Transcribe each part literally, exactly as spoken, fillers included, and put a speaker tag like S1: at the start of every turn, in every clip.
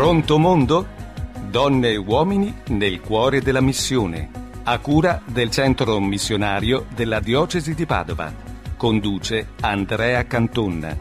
S1: Pronto mondo? Donne e uomini nel cuore della missione. A cura del centro missionario della diocesi di Padova. Conduce Andrea Canton.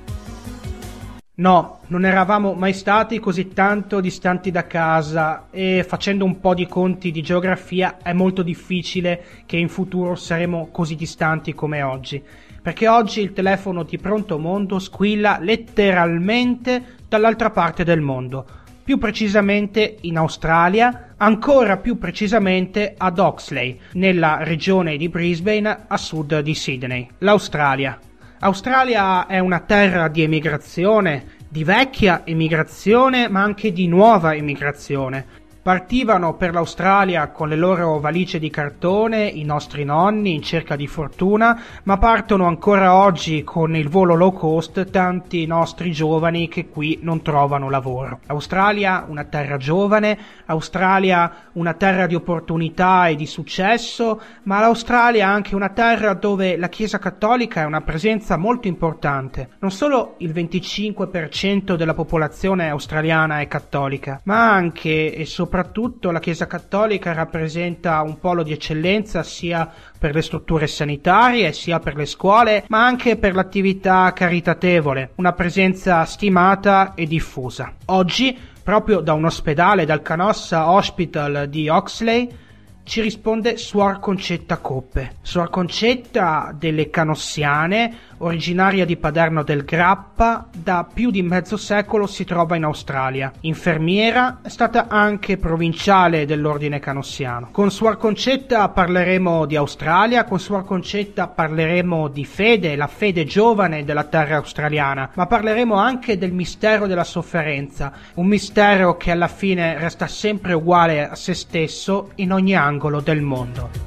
S2: No, non eravamo mai stati così tanto distanti da casa e facendo un po' di conti di geografia è molto difficile che in futuro saremo così distanti come oggi, perché oggi il telefono di Pronto Mondo squilla letteralmente dall'altra parte del mondo, più precisamente in Australia, ancora più precisamente ad Oxley, nella regione di Brisbane a sud di Sydney, l'Australia. Australia è una terra di emigrazione, di vecchia emigrazione, ma anche di nuova emigrazione. Partivano per l'Australia con le loro valigie di cartone i nostri nonni in cerca di fortuna, ma partono ancora oggi con il volo low cost tanti nostri giovani che qui non trovano lavoro. Australia, una terra giovane, Australia, una terra di opportunità e di successo, ma l'Australia è anche una terra dove la Chiesa Cattolica è una presenza molto importante. Non solo il venticinque per cento della popolazione australiana è cattolica, ma anche e soprattutto Soprattutto la Chiesa Cattolica rappresenta un polo di eccellenza sia per le strutture sanitarie, sia per le scuole, ma anche per l'attività caritatevole, una presenza stimata e diffusa. Oggi, proprio da un ospedale, dal Canossa Hospital di Oxley, ci risponde Suor Concetta Coppe. Suor Concetta delle Canossiane, originaria di Paderno del Grappa, da più di mezzo secolo si trova in Australia. Infermiera, è stata anche provinciale dell'ordine canossiano. Con Suor Concetta parleremo di Australia, con Suor Concetta parleremo di fede, la fede giovane della terra australiana, ma parleremo anche del mistero della sofferenza, un mistero che alla fine resta sempre uguale a se stesso in ogni angolo del mondo.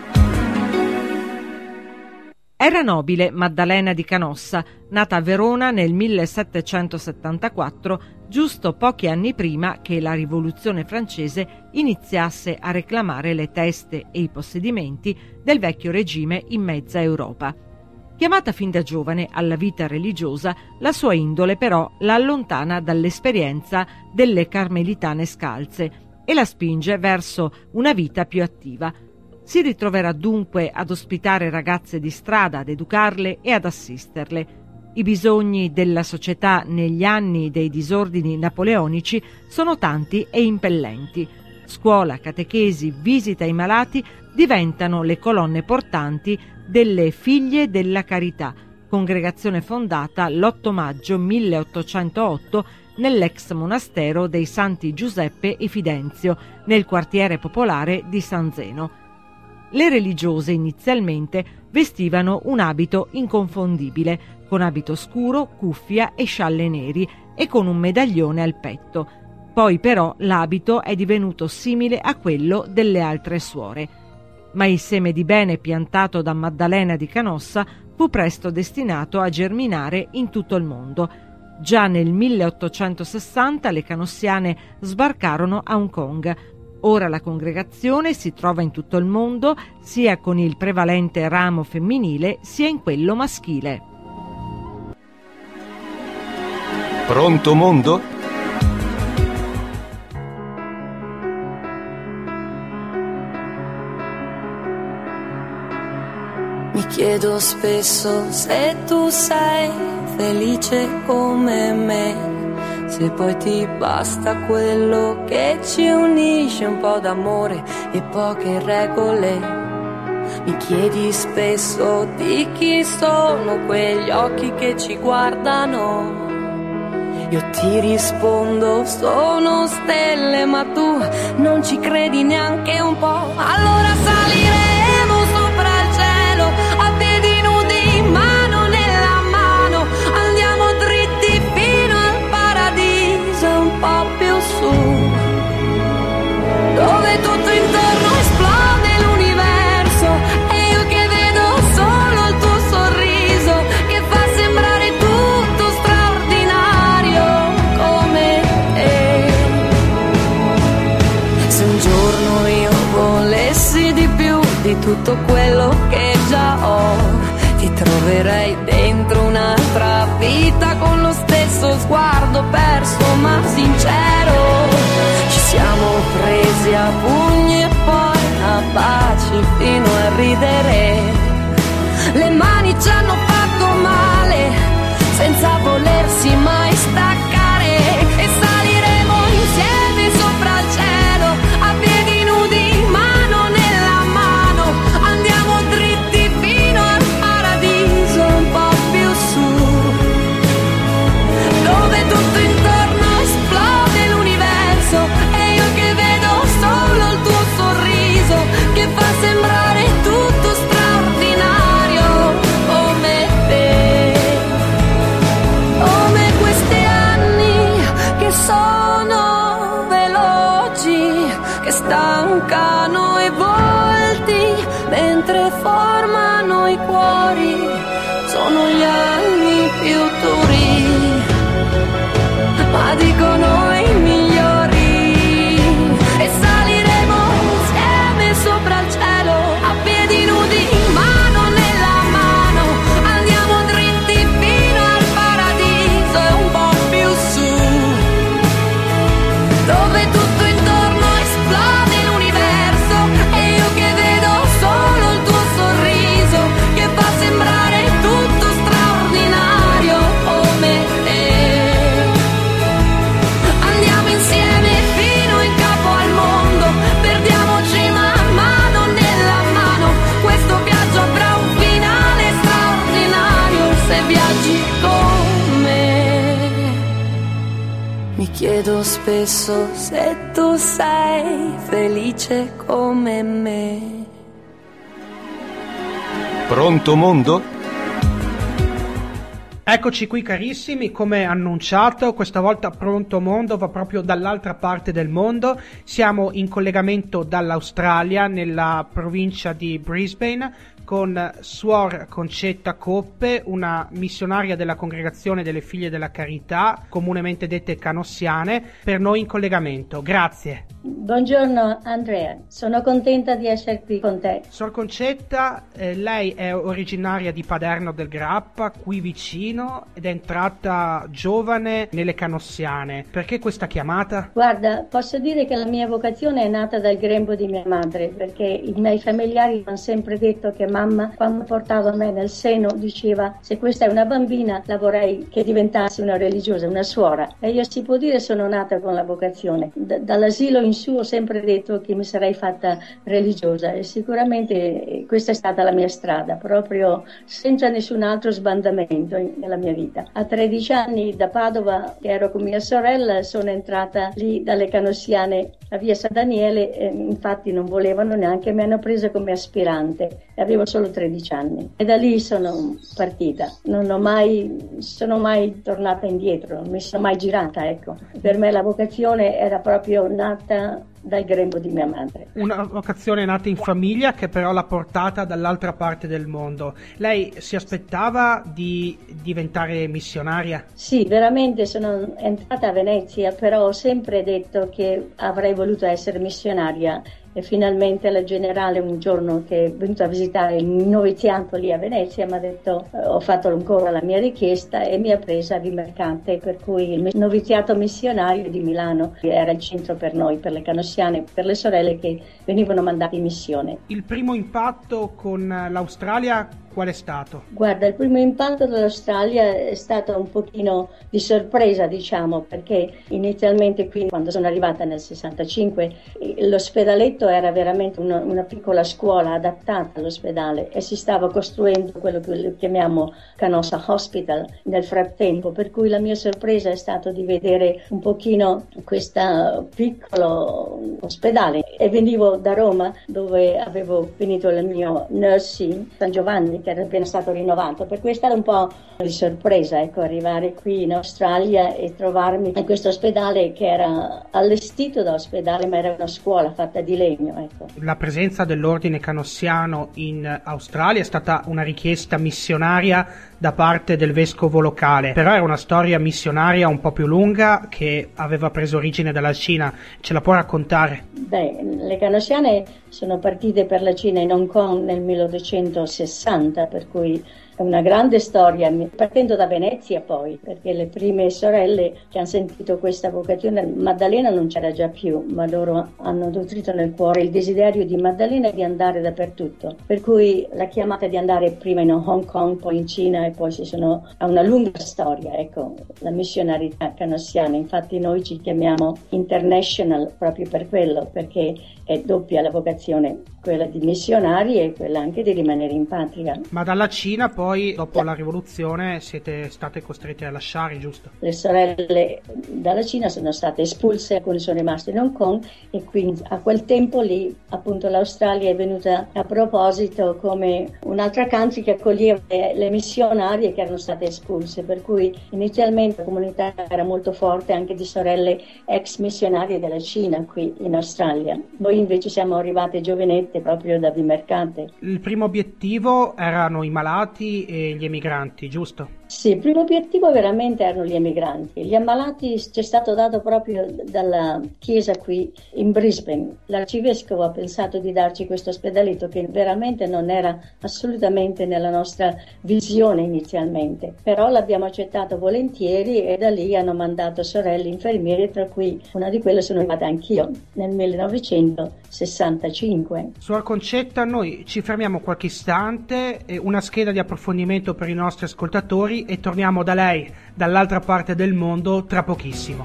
S3: Era nobile Maddalena di Canossa, nata a Verona nel millesettecentosettantaquattro, giusto pochi anni prima che la rivoluzione francese iniziasse a reclamare le teste e i possedimenti del vecchio regime in mezza Europa. Chiamata fin da giovane alla vita religiosa, la sua indole però la allontana dall'esperienza delle carmelitane scalze e la spinge verso una vita più attiva. Si ritroverà dunque ad ospitare ragazze di strada, ad educarle e ad assisterle. I bisogni della società negli anni dei disordini napoleonici sono tanti e impellenti. Scuola, catechesi, visita ai malati diventano le colonne portanti delle Figlie della Carità, congregazione fondata l'otto maggio milleottocentootto nell'ex monastero dei Santi Giuseppe e Fidenzio, nel quartiere popolare di San Zeno. Le religiose inizialmente vestivano un abito inconfondibile, con abito scuro, cuffia e scialle neri e con un medaglione al petto. Poi però l'abito è divenuto simile a quello delle altre suore. Ma il seme di bene piantato da Maddalena di Canossa fu presto destinato a germinare in tutto il mondo. Già nel milleottocentosessanta le canossiane sbarcarono a Hong Kong. Ora la congregazione si trova in tutto il mondo, sia con il prevalente ramo femminile, sia in quello maschile.
S1: Pronto mondo?
S4: Mi chiedo spesso se tu sei felice come me, se poi ti basta quello che ci unisce, un po' d'amore e poche regole. Mi chiedi spesso di chi sono quegli occhi che ci guardano. Io ti rispondo sono stelle, ma tu non ci credi neanche un po'. Allora saliremo sopra il cielo a piedi nudi, mano nella mano, andiamo dritti fino al paradiso, un po' più su, dove tutto intorno esplode l'universo e io che vedo solo il tuo sorriso che fa sembrare tutto straordinario come te. Se un giorno io volessi di più di tutto quello che già ho, ti troverei dentro un'altra vita con lo stesso sguardo perso ma sincero. ridere. Le mani ci hanno fatto male senza volersi mai staccare, e saliremo insieme sopra il cielo a piedi nudi, mano nella mano. Andiamo dritti fino al paradiso, un po' più su, dove tutto intorno esplode l'universo, e io che vedo solo il tuo sorriso che fa sembrare tutto straordinario, come te, come questi anni che sono veloci, che stancano i volti mentre formano i cuori, sono gli anni più duri, ma dicono i migliori. E saliremo insieme sopra il cielo a piedi nudi, mano nella mano. Andiamo dritti fino al paradiso e un po' più su, dove tutto intorno esplode l'universo, e io che vedo solo il tuo sorriso che fa sembrare tutto straordinario, come te. Andiamo insieme fino in capo al mondo, perdiamoci man mano nella mano. Questo viaggio avrà un finale straordinario se viaggi con me. Mi chiedo spesso se tu sei felice come me.
S1: Pronto mondo?
S2: Eccoci qui carissimi, come annunciato, questa volta Pronto Mondo va proprio dall'altra parte del mondo. Siamo in collegamento dall'Australia, nella provincia di Brisbane, con Suor Concetta Coppe, una missionaria della Congregazione delle Figlie della Carità, comunemente dette canossiane, per noi in collegamento. Grazie.
S5: Buongiorno Andrea, sono contenta di essere qui con te.
S2: Suor Concetta, eh, lei è originaria di Paderno del Grappa, qui vicino, ed è entrata giovane nelle canossiane. Perché questa chiamata?
S5: Guarda, posso dire che la mia vocazione è nata dal grembo di mia madre, perché i miei familiari hanno sempre detto che mamma, quando portava me nel seno, diceva: se questa è una bambina la vorrei che diventasse una religiosa, una suora. E io, si può dire, sono nata con la vocazione. D- dall'asilo in su ho sempre detto che mi sarei fatta religiosa, e sicuramente questa è stata la mia strada, proprio senza nessun altro sbandamento in- nella mia vita. A tredici anni, da Padova, che ero con mia sorella, sono entrata lì dalle canossiane a via San Daniele, e infatti non volevano neanche, mi hanno presa come aspirante, avevo solo tredici anni, e da lì sono partita. Non ho mai, sono mai tornata indietro, non mi sono mai girata, ecco. Per me la vocazione era proprio nata dal grembo di mia madre.
S2: Una vocazione nata in famiglia che però l'ha portata dall'altra parte del mondo. Lei si aspettava di diventare missionaria?
S5: Sì, veramente sono entrata a Venezia, però ho sempre detto che avrei voluto essere missionaria. E finalmente la generale, un giorno che è venuta a visitare il noviziato lì a Venezia, mi ha detto, eh, ho fatto ancora la mia richiesta, e mi ha presa a Vimercante, per cui il noviziato missionario di Milano era il centro per noi, per le canossiane, per le sorelle che venivano mandate in missione.
S2: Il primo impatto con l'Australia qual è stato?
S5: Guarda, il primo impatto dell'Australia è stato un pochino di sorpresa, diciamo, perché inizialmente qui, quando sono arrivata nel sessantacinque, l'ospedaletto era veramente una, una piccola scuola adattata all'ospedale, e si stava costruendo quello che chiamiamo Canossa Hospital nel frattempo, per cui la mia sorpresa è stata di vedere un pochino questo piccolo ospedale. E venivo da Roma, dove avevo finito il mio nursing, San Giovanni, che era appena stato rinnovato, per cui è stata un po' di sorpresa, ecco, arrivare qui in Australia e trovarmi in questo ospedale che era allestito da ospedale, ma era una scuola fatta di legno, ecco.
S2: La presenza dell'ordine canossiano in Australia è stata una richiesta missionaria da parte del vescovo locale, però era una storia missionaria un po' più lunga che aveva preso origine dalla Cina. Ce la può raccontare?
S5: Beh, le canossiane sono partite per la Cina in Hong Kong nel millenovecentosessanta, per cui È una grande storia, partendo da Venezia poi, perché le prime sorelle che hanno sentito questa vocazione, Maddalena non c'era già più, ma loro hanno nutrito nel cuore il desiderio di Maddalena di andare dappertutto. Per cui la chiamata di andare prima in Hong Kong, poi in Cina e poi si sono... ha una lunga storia, ecco, la missionarità canossiana. Infatti noi ci chiamiamo International proprio per quello, perché è doppia la vocazione, quella di missionari e quella anche di rimanere in patria.
S2: Ma dalla Cina poi, dopo la rivoluzione, siete state costrette a lasciare, giusto?
S5: Le sorelle dalla Cina sono state espulse, alcune sono rimaste in Hong Kong e quindi a quel tempo lì appunto l'Australia è venuta a proposito come un'altra country che accoglieva le, le missionarie che erano state espulse, per cui inizialmente la comunità era molto forte anche di sorelle ex missionarie della Cina qui in Australia. Noi invece siamo arrivate giovinette proprio da Vimercate.
S2: Il primo obiettivo erano i malati e gli emigranti, giusto?
S5: Sì, il primo obiettivo veramente erano gli emigranti. Gli ammalati ci è stato dato proprio dalla chiesa qui in Brisbane. L'arcivescovo ha pensato di darci questo ospedaletto che veramente non era assolutamente nella nostra visione inizialmente, però l'abbiamo accettato volentieri e da lì hanno mandato sorelle infermiere, tra cui una di quelle sono arrivata anch'io nel millenovecentosessantacinque.
S2: Suor Concetta, noi ci fermiamo qualche istante, una scheda di approfondimento per i nostri ascoltatori e torniamo da lei, dall'altra parte del mondo, tra pochissimo.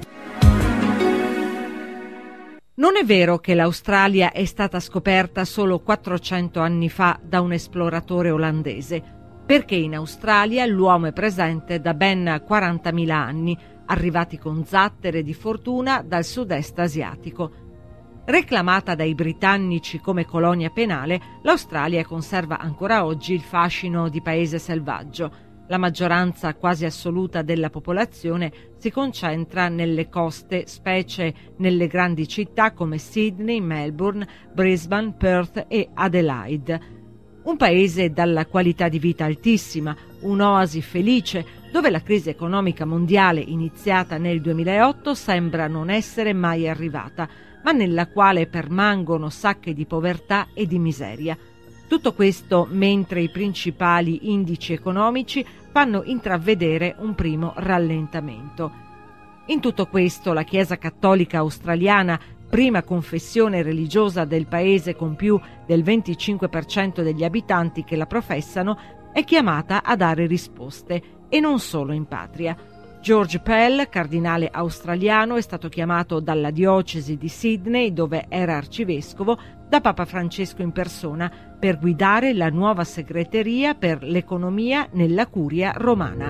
S3: Non è vero che l'Australia è stata scoperta solo quattrocento anni fa da un esploratore olandese, perché in Australia l'uomo è presente da ben quarantamila anni, arrivati con zattere di fortuna dal sud-est asiatico. Reclamata dai britannici come colonia penale, l'Australia conserva ancora oggi il fascino di paese selvaggio. La maggioranza quasi assoluta della popolazione si concentra nelle coste, specie nelle grandi città come Sydney, Melbourne, Brisbane, Perth e Adelaide. Un paese dalla qualità di vita altissima, un'oasi felice, dove la crisi economica mondiale iniziata nel duemilaotto sembra non essere mai arrivata, ma nella quale permangono sacche di povertà e di miseria. Tutto questo mentre i principali indici economici fanno intravedere un primo rallentamento. In tutto questo la Chiesa Cattolica Australiana, prima confessione religiosa del paese con più del venticinque per cento degli abitanti che la professano, è chiamata a dare risposte, e non solo in patria. George Pell, cardinale australiano, è stato chiamato dalla diocesi di Sydney, dove era arcivescovo, da Papa Francesco in persona per guidare la nuova segreteria per l'economia nella curia romana.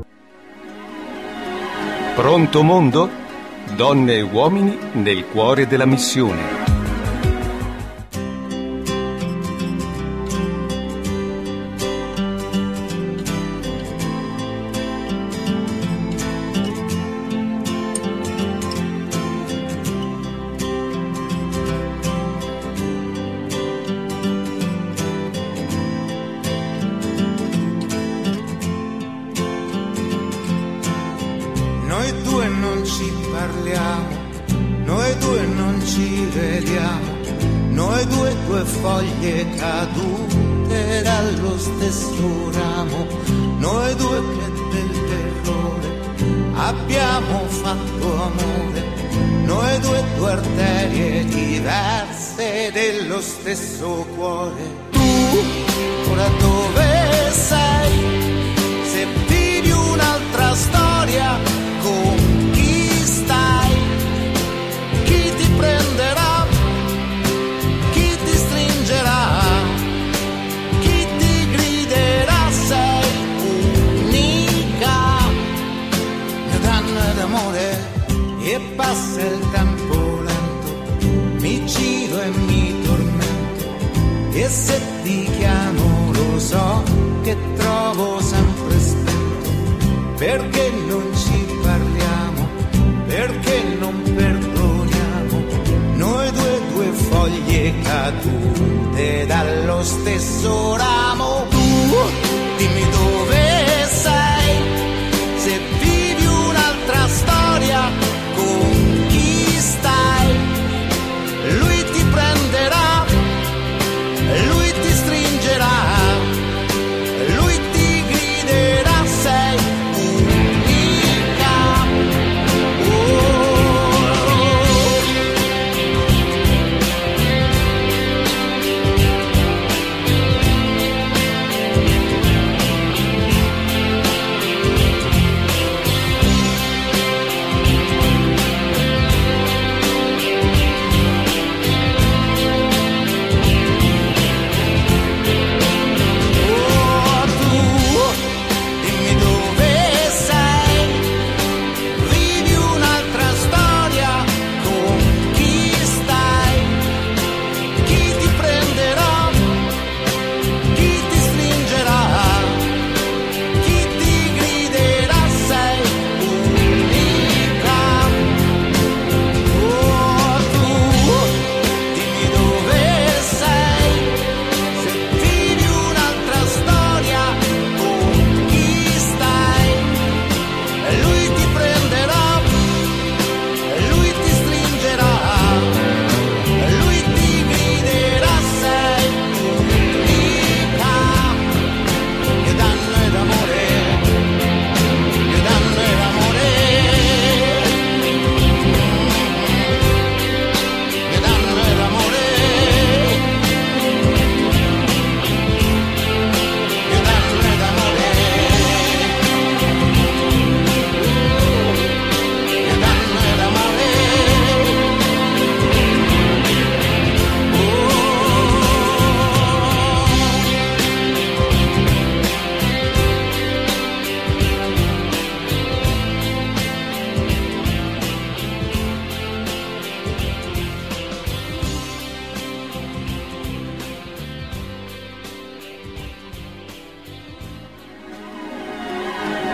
S1: Pronto mondo? Donne e uomini nel cuore della missione.
S6: Cadute dallo stesso ramo, noi due che dell'errore abbiamo fatto amore, noi due due arterie diverse dello stesso cuore. Tu ora dove sei? Se vivi un'altra storia, con chi stai? Chi ti prenderà? E passa il tempo lento, mi giro e mi tormento, e se ti chiamo lo so che trovo sempre spento, perché non ci parliamo, perché non perdoniamo, noi due due foglie cadute dallo stesso ramo. Tu dimmi dove sei, se vivi un'altra storia, con chi stai? Lui ti prenderà, lui ti stringerà, lui ti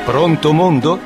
S1: Pronto mondo?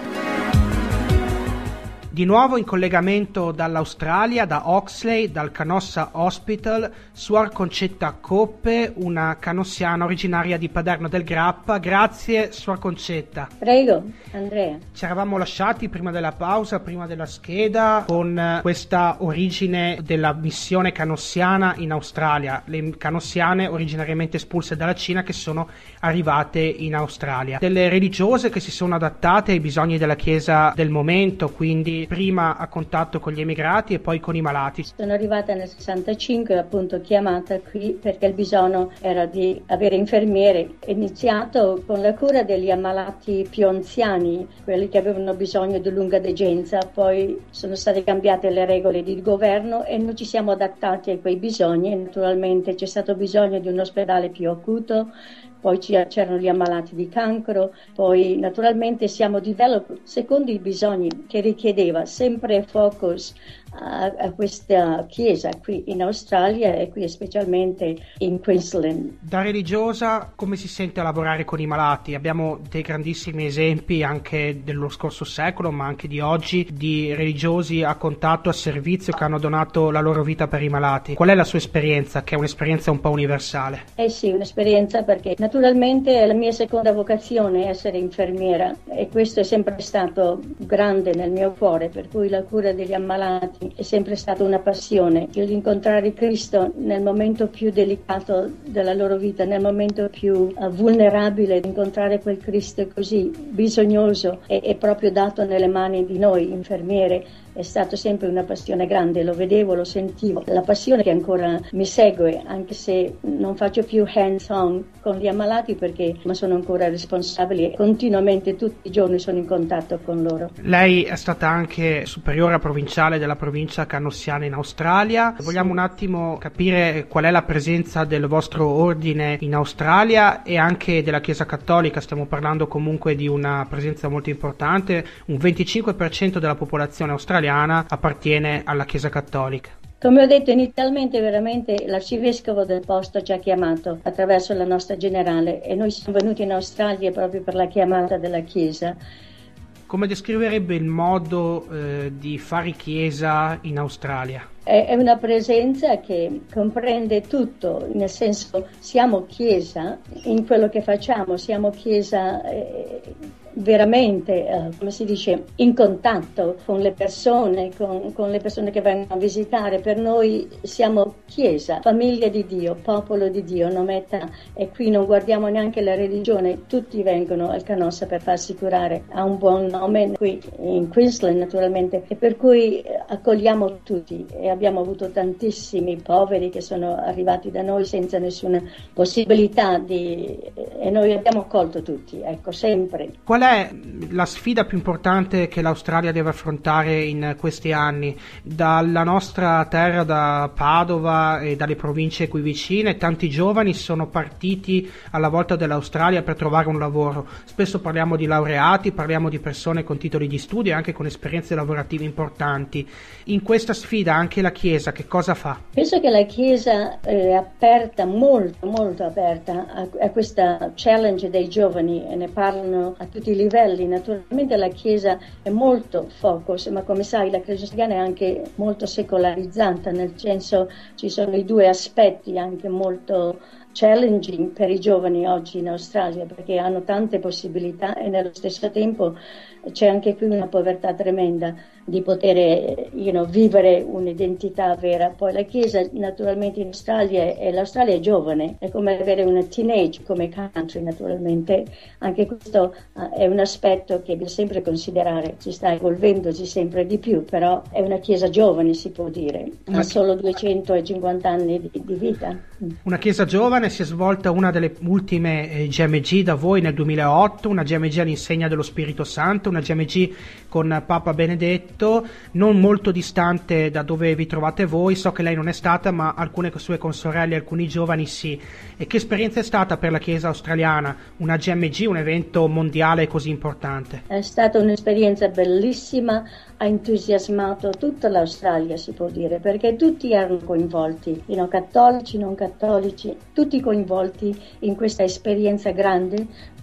S2: Di nuovo in collegamento dall'Australia, da Oxley, dal Canossa Hospital, Suor Concetta Coppe, una canossiana originaria di Paderno del Grappa. Grazie, Suor Concetta.
S5: Prego, Andrea.
S2: Ci eravamo lasciati prima della pausa, prima della scheda, con questa origine della missione canossiana in Australia. Le canossiane originariamente espulse dalla Cina che sono arrivate in Australia. Delle religiose che si sono adattate ai bisogni della Chiesa del momento, quindi prima a contatto con gli emigrati e poi con i malati.
S5: Sono arrivata nel sessantacinque, appunto chiamata qui perché il bisogno era di avere infermiere. È iniziato con la cura degli ammalati più anziani, quelli che avevano bisogno di lunga degenza, poi sono state cambiate le regole di governo e noi ci siamo adattati a quei bisogni. Naturalmente c'è stato bisogno di un ospedale più acuto, poi c'erano gli ammalati di cancro, poi naturalmente siamo developati secondo i bisogni che richiedeva sempre focus a, a questa chiesa qui in Australia e qui specialmente in Queensland.
S2: Da religiosa come si sente a lavorare con i malati? Abbiamo dei grandissimi esempi anche dello scorso secolo ma anche di oggi di religiosi a contatto, a servizio, che hanno donato la loro vita per i malati. Qual è la sua esperienza, che è un'esperienza un po' universale?
S5: Eh sì, un'esperienza perché naturalmente la mia seconda vocazione è essere infermiera e questo è sempre stato grande nel mio cuore, per cui la cura degli ammalati è sempre stata una passione. Io di incontrare Cristo nel momento più delicato della loro vita, nel momento più uh, vulnerabile, incontrare quel Cristo così bisognoso e, e proprio dato nelle mani di noi infermiere, è stato sempre una passione grande, lo vedevo, lo sentivo. La passione che ancora mi segue, anche se non faccio più hands-on con gli ammalati perché ma sono ancora responsabile e continuamente tutti i giorni sono in contatto con loro.
S2: Lei è stata anche superiore provinciale della provincia canossiana in Australia. Sì. Vogliamo un attimo capire qual è la presenza del vostro ordine in Australia e anche della Chiesa Cattolica. Stiamo parlando comunque di una presenza molto importante, un venticinque per cento della popolazione australiana appartiene alla Chiesa Cattolica.
S5: Come ho detto inizialmente, veramente l'arcivescovo del posto ci ha chiamato attraverso la nostra generale e noi siamo venuti in Australia proprio per la chiamata della Chiesa.
S2: Come descriverebbe il modo eh, di fare chiesa in Australia?
S5: È una presenza che comprende tutto, nel senso siamo chiesa in quello che facciamo, siamo chiesa eh, veramente, eh, come si dice, in contatto con le persone, con, con le persone che vengono a visitare. Per noi siamo chiesa, famiglia di Dio, popolo di Dio, non metà, e qui non guardiamo neanche la religione, tutti vengono al Canossa per farsi curare, ha un buon nome qui in Queensland naturalmente, e per cui accogliamo tutti e abbiamo avuto tantissimi poveri che sono arrivati da noi senza nessuna possibilità di, e noi abbiamo accolto tutti, ecco, sempre.
S2: Qual è la sfida più importante che l'Australia deve affrontare in questi anni? Dalla nostra terra, da Padova e dalle province qui vicine, tanti giovani sono partiti alla volta dell'Australia per trovare un lavoro. Spesso parliamo di laureati, parliamo di persone con titoli di studio e anche con esperienze lavorative importanti. In questa sfida anche la Chiesa che cosa fa?
S5: Penso che la Chiesa è aperta, molto molto aperta a, a questa challenge dei giovani e ne parlano a tutti i livelli. Naturalmente la Chiesa è molto focus, ma come sai la Chiesa cristiana è anche molto secolarizzata, nel senso ci sono i due aspetti anche molto challenging per i giovani oggi in Australia perché hanno tante possibilità e nello stesso tempo c'è anche qui una povertà tremenda di poter you know, vivere un'identità vera. Poi la Chiesa naturalmente in Australia, e l'Australia è giovane, è come avere una teenage come country naturalmente, anche questo uh, è un aspetto che bisogna sempre considerare, si sta evolvendosi sempre di più, però è una Chiesa giovane si può dire, ha solo duecentocinquanta anni di, di vita.
S2: Una Chiesa giovane, si è svolta una delle ultime eh, G M G da voi nel duemilaotto, una G M G all'insegna dello Spirito Santo, una G M G con Papa Benedetto, non molto distante da dove vi trovate voi. So che lei non è stata, ma alcune sue consorelle, alcuni giovani sì. E che esperienza è stata per la Chiesa australiana una G M G, un evento mondiale così importante?
S5: È stata un'esperienza bellissima, ha entusiasmato tutta l'Australia si può dire, perché tutti erano coinvolti, you know, cattolici, non cattolici, tutti coinvolti in questa esperienza grande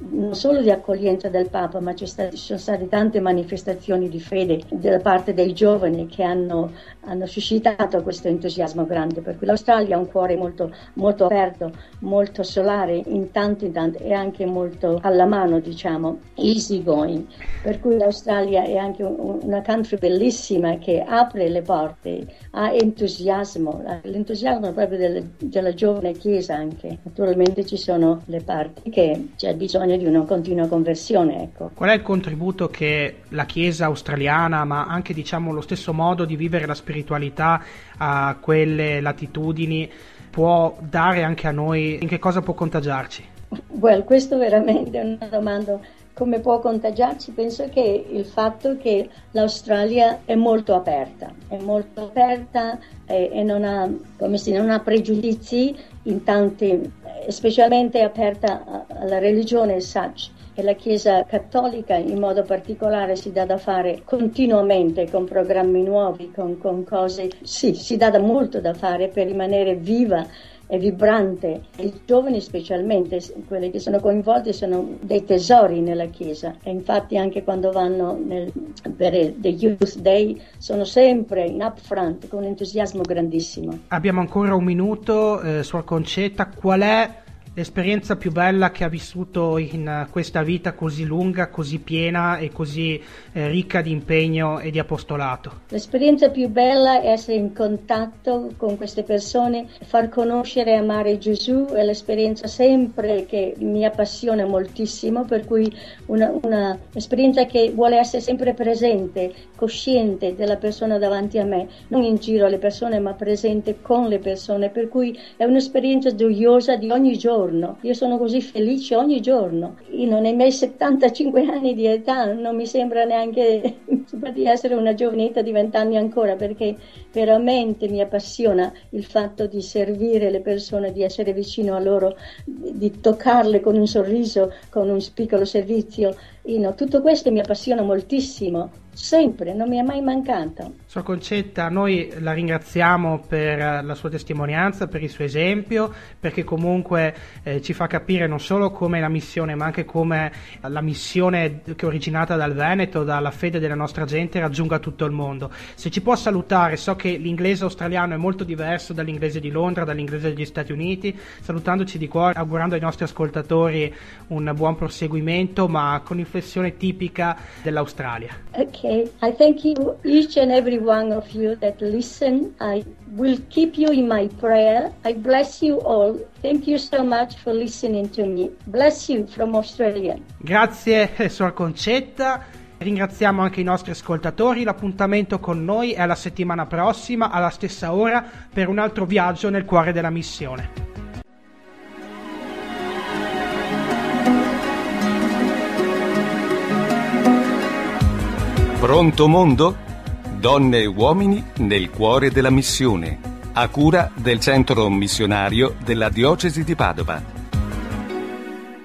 S5: non solo di accoglienza del Papa, ma ci sono state tante manifestazioni di fede da parte dei giovani che hanno, hanno suscitato questo entusiasmo grande, per cui l'Australia ha un cuore molto, molto aperto, molto solare in tanti, in tanti, e anche molto alla mano, diciamo, easy going, per cui l'Australia è anche un, una country bellissima che apre le porte, ha entusiasmo, l'entusiasmo proprio del, della giovane Chiesa anche. Naturalmente ci sono le parti che c'è bisogno di una continua conversione, ecco.
S2: Qual è il contributo che la Chiesa australiana, ma anche diciamo lo stesso modo di vivere la spiritualità a quelle latitudini, può dare anche a noi? In che cosa può contagiarci?
S5: Well, questo veramente è una domanda. Come può contagiarci? Penso che il fatto che l'Australia è molto aperta, è molto aperta e, e non ha, come si, non ha pregiudizi in tanti, specialmente aperta alla religione such, e la Chiesa cattolica in modo particolare si dà da fare continuamente con programmi nuovi, con, con cose, sì, si dà da molto da fare per rimanere viva e vibrante. I giovani, specialmente quelli che sono coinvolti, sono dei tesori nella Chiesa, e infatti anche quando vanno nel, per the Youth Day sono sempre in upfront con un entusiasmo grandissimo.
S2: Abbiamo ancora un minuto, eh, Suor Concetta, qual è l'esperienza più bella che ha vissuto in questa vita così lunga, così piena e così eh, ricca di impegno e di apostolato?
S5: L'esperienza più bella è essere in contatto con queste persone, far conoscere e amare Gesù, è l'esperienza sempre che mi appassiona moltissimo, per cui una, una esperienza che vuole essere sempre presente, cosciente della persona davanti a me, non in giro alle persone ma presente con le persone, per cui è un'esperienza gioiosa di ogni giorno. Io sono così felice ogni giorno. Io nei miei settantacinque anni di età non mi sembra neanche di essere una giovanetta di venti anni ancora, perché veramente mi appassiona il fatto di servire le persone, di essere vicino a loro, di toccarle con un sorriso, con un piccolo servizio. You know, tutto questo mi appassiona moltissimo, sempre, non mi è mai mancato.
S2: Suor Concetta, noi la ringraziamo per la sua testimonianza, per il suo esempio, perché comunque eh, ci fa capire non solo come la missione, ma anche come la missione che è originata dal Veneto, dalla fede della nostra gente, raggiunga tutto il mondo. Se ci può salutare, so che l'inglese australiano è molto diverso dall'inglese di Londra, dall'inglese degli Stati Uniti, salutandoci di cuore, augurando ai nostri ascoltatori un buon proseguimento, ma con inflessione tipica dell'Australia.
S5: Okay, I thank you, each and every one of you that listen. I will keep you in my prayer. I bless you all. Thank you so much for listening to me. Bless you from Australia.
S2: Grazie, Suor Concetta. Ringraziamo anche i nostri ascoltatori. L'appuntamento con noi è la settimana prossima, alla stessa ora, per un altro viaggio nel cuore della missione.
S1: Pronto mondo? Donne e uomini nel cuore della missione, a cura del Centro Missionario della Diocesi di Padova.